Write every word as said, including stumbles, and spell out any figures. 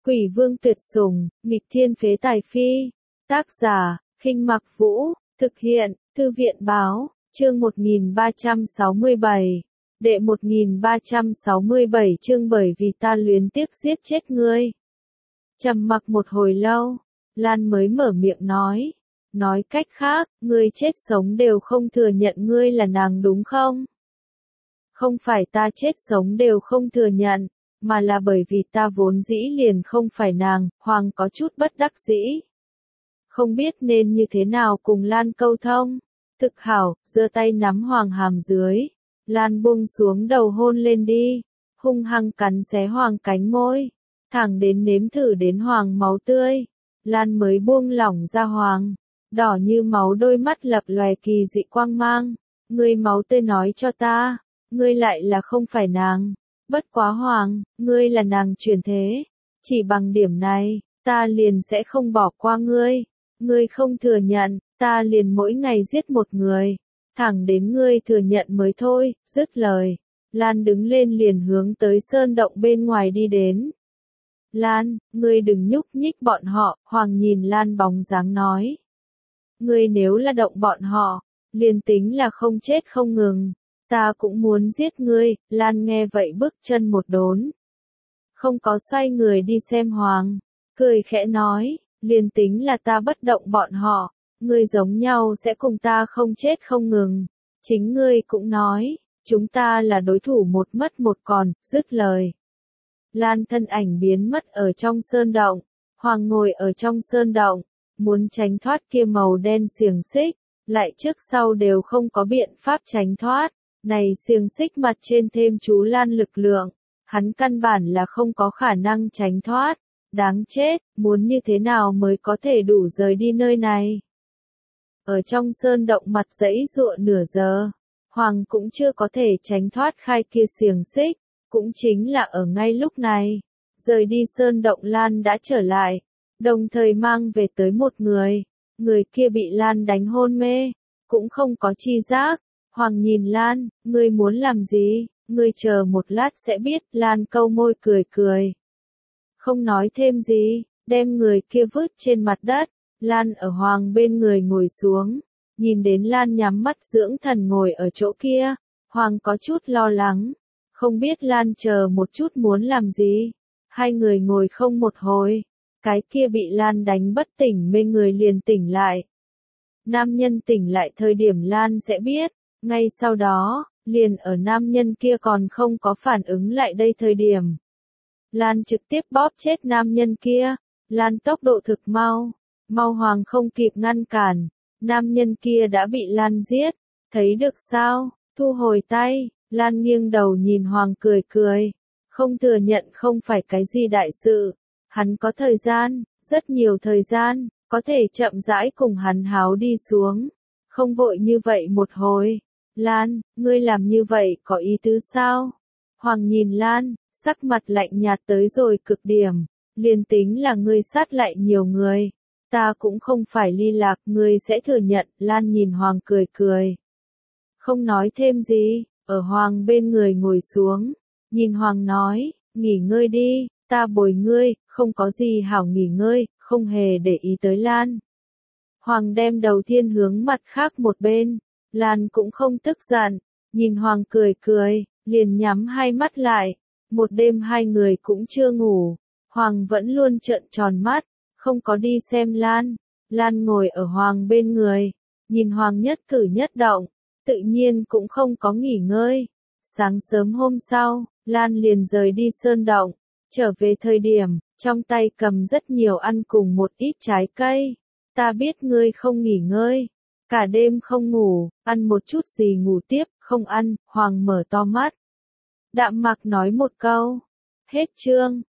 Quỷ vương tuyệt sủng, nghịch thiên phế tài phi. Tác giả, Khinh Mặc Vũ, thực hiện, Thư viện báo, chương một nghìn ba trăm sáu mươi bảy. Đệ một nghìn ba trăm sáu mươi bảy chương bởi vì ta luyến tiếc giết chết ngươi. Trầm mặc một hồi lâu, Lan mới mở miệng nói. Nói cách khác, ngươi chết sống đều không thừa nhận ngươi là nàng đúng không? Không phải ta chết sống đều không thừa nhận, mà là bởi vì ta vốn dĩ liền không phải nàng. Hoàng có chút bất đắc dĩ. Không biết nên như thế nào cùng Lan câu thông. Thực hảo, giơ tay nắm Hoàng hàm dưới. Lan buông xuống đầu hôn lên đi. Hung hăng cắn xé Hoàng cánh môi. Thẳng đến nếm thử đến Hoàng máu tươi. Lan mới buông lỏng ra Hoàng. Đỏ như máu đôi mắt lập lòe kỳ dị quang mang. Ngươi máu tươi nói cho ta. Ngươi lại là không phải nàng. Bất quá Hoàng, ngươi là nàng chuyển thế. Chỉ bằng điểm này, ta liền sẽ không bỏ qua ngươi. Ngươi không thừa nhận, ta liền mỗi ngày giết một người. Thẳng đến ngươi thừa nhận mới thôi. Dứt lời, Lan đứng lên liền hướng tới sơn động bên ngoài đi đến. Lan, ngươi đừng nhúc nhích bọn họ. Hoàng nhìn Lan bóng dáng nói. Ngươi nếu là động bọn họ, liền tính là không chết không ngừng. Ta cũng muốn giết ngươi. Lan nghe vậy bước chân một đốn. Không có xoay người đi xem Hoàng. Cười khẽ nói, liền tính là ta bất động bọn họ, ngươi giống nhau sẽ cùng ta không chết không ngừng. Chính ngươi cũng nói, chúng ta là đối thủ một mất một còn. Dứt lời, Lan thân ảnh biến mất ở trong sơn động. Hoàng ngồi ở trong sơn động, muốn tránh thoát kia màu đen xiềng xích, lại trước sau đều không có biện pháp tránh thoát. Này xiềng xích mặt trên thêm chú Lan lực lượng, hắn căn bản là không có khả năng tránh thoát. Đáng chết, muốn như thế nào mới có thể đủ rời đi nơi này. Ở trong sơn động mặt dãy dụa nửa giờ, Hoàng cũng chưa có thể tránh thoát khai kia xiềng xích. Cũng chính là ở ngay lúc này, rời đi sơn động Lan đã trở lại, đồng thời mang về tới một người. Người kia bị Lan đánh hôn mê, cũng không có chi giác. Hoàng nhìn Lan, ngươi muốn làm gì? Ngươi chờ một lát sẽ biết. Lan câu môi cười cười. Không nói thêm gì, đem người kia vứt trên mặt đất. Lan ở Hoàng bên người ngồi xuống. Nhìn đến Lan nhắm mắt dưỡng thần ngồi ở chỗ kia. Hoàng có chút lo lắng. Không biết Lan chờ một chút muốn làm gì. Hai người ngồi không một hồi. Cái kia bị Lan đánh bất tỉnh mê người liền tỉnh lại. Nam nhân tỉnh lại thời điểm Lan sẽ biết. Ngay sau đó, liền ở nam nhân kia còn không có phản ứng lại đây thời điểm. Lan trực tiếp bóp chết nam nhân kia. Lan tốc độ thực mau. Mau Hoàng không kịp ngăn cản. Nam nhân kia đã bị Lan giết. Thấy được sao? Thu hồi tay. Lan nghiêng đầu nhìn Hoàng cười cười. Không thừa nhận không phải cái gì đại sự. Hắn có thời gian, rất nhiều thời gian, có thể chậm rãi cùng hắn háo đi xuống. Không vội như vậy một hồi. Lan, ngươi làm như vậy có ý tứ sao? Hoàng nhìn Lan, sắc mặt lạnh nhạt tới rồi cực điểm. Liền tính là ngươi sát lại nhiều người. Ta cũng không phải ly lạc, ngươi sẽ thừa nhận. Lan nhìn Hoàng cười cười. Không nói thêm gì, ở Hoàng bên người ngồi xuống. Nhìn Hoàng nói, nghỉ ngơi đi, ta bồi ngươi, không có gì hảo nghỉ ngơi, không hề để ý tới Lan. Hoàng đem đầu thiên hướng mặt khác một bên. Lan cũng không tức giận, nhìn Hoàng cười cười, liền nhắm hai mắt lại. Một đêm hai người cũng chưa ngủ. Hoàng vẫn luôn trợn tròn mắt, không có đi xem Lan. Lan ngồi ở Hoàng bên người, nhìn Hoàng nhất cử nhất động, tự nhiên cũng không có nghỉ ngơi. Sáng sớm hôm sau, Lan liền rời đi sơn động, trở về thời điểm, trong tay cầm rất nhiều ăn cùng một ít trái cây. Ta biết ngươi không nghỉ ngơi, cả đêm không ngủ, ăn một chút gì ngủ tiếp, không ăn. Hoàng mở to mắt. Đạm Mặc nói một câu. Hết chương.